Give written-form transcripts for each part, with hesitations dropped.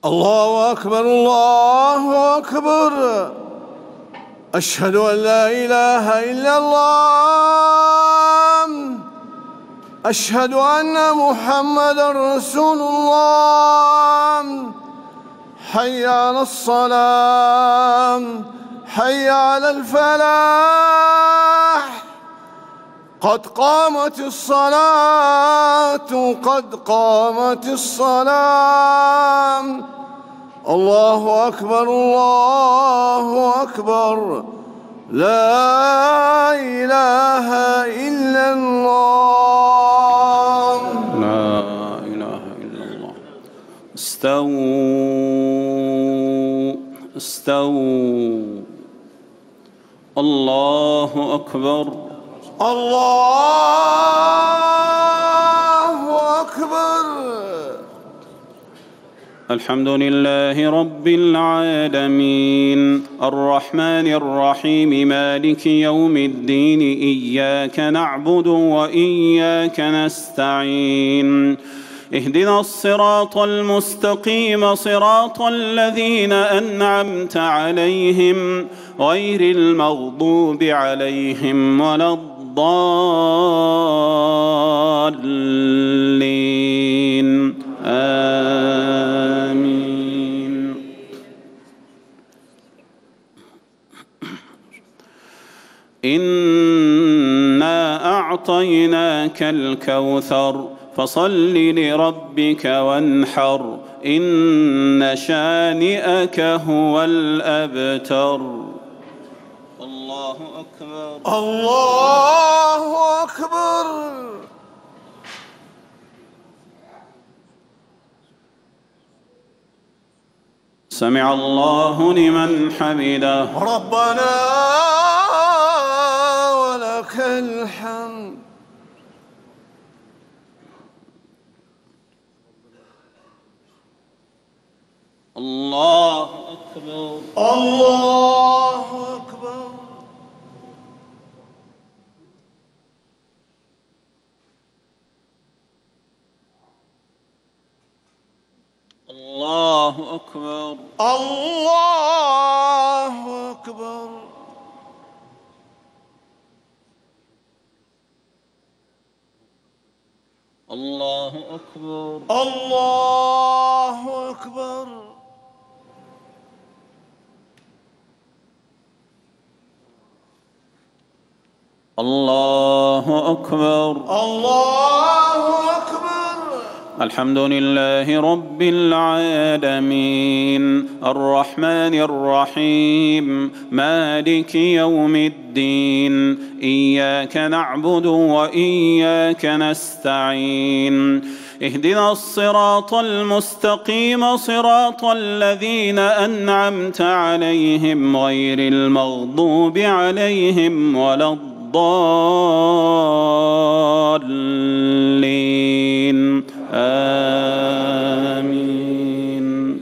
الله أكبر الله أكبر. أشهد أن لا إله إلا الله. أشهد أن محمدًا رسول الله. حي على الصلاة، حي على الفلاح. قد قامت الصلاة، قد قامت الصلاة. الله أكبر الله أكبر. لا إله إلا الله. لا إله إلا الله. استووا استووا. الله أكبر. الله أكبر. الحمد لله رب العالمين الرحمن الرحيم مالك يوم الدين إياك نعبد وإياك نستعين اهدنا الصراط المستقيم صراط الذين أنعمت عليهم غير المغضوب عليهم ولا الضالين آمين. إنا أعطيناك الكوثر فصل لربك وانحر إن شانئك هو الأبتر. الله أكبر الله أكبر. سمع الله لمن حمده. ربنا ولك الحمد. الله أكبر الله أكبر. الله أكبر الله أكبر. الله أكبر الله أكبر. الله أكبر. الله أكبر. الحمد لله رب العالمين الرحمن الرحيم مالك يوم الدين إياك نعبد وإياك نستعين اهدنا الصراط المستقيم صراط الذين أنعمت عليهم غير المغضوب عليهم ولا الضالين آمين.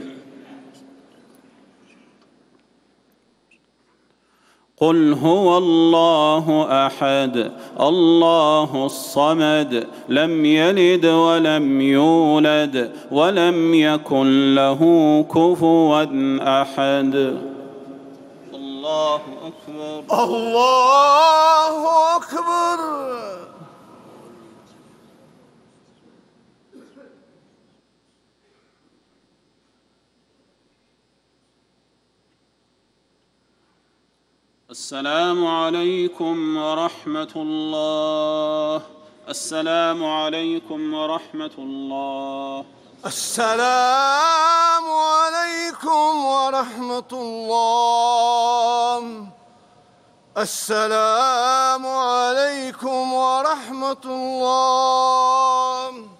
قل هو الله أحد الله الصمد لم يلد ولم يولد ولم يكن له كفوا أحد. الله أكبر الله أكبر. السلام عليكم ورحمة الله. السلام عليكم ورحمة الله. السلام عليكم ورحمة الله. السلام عليكم ورحمة الله.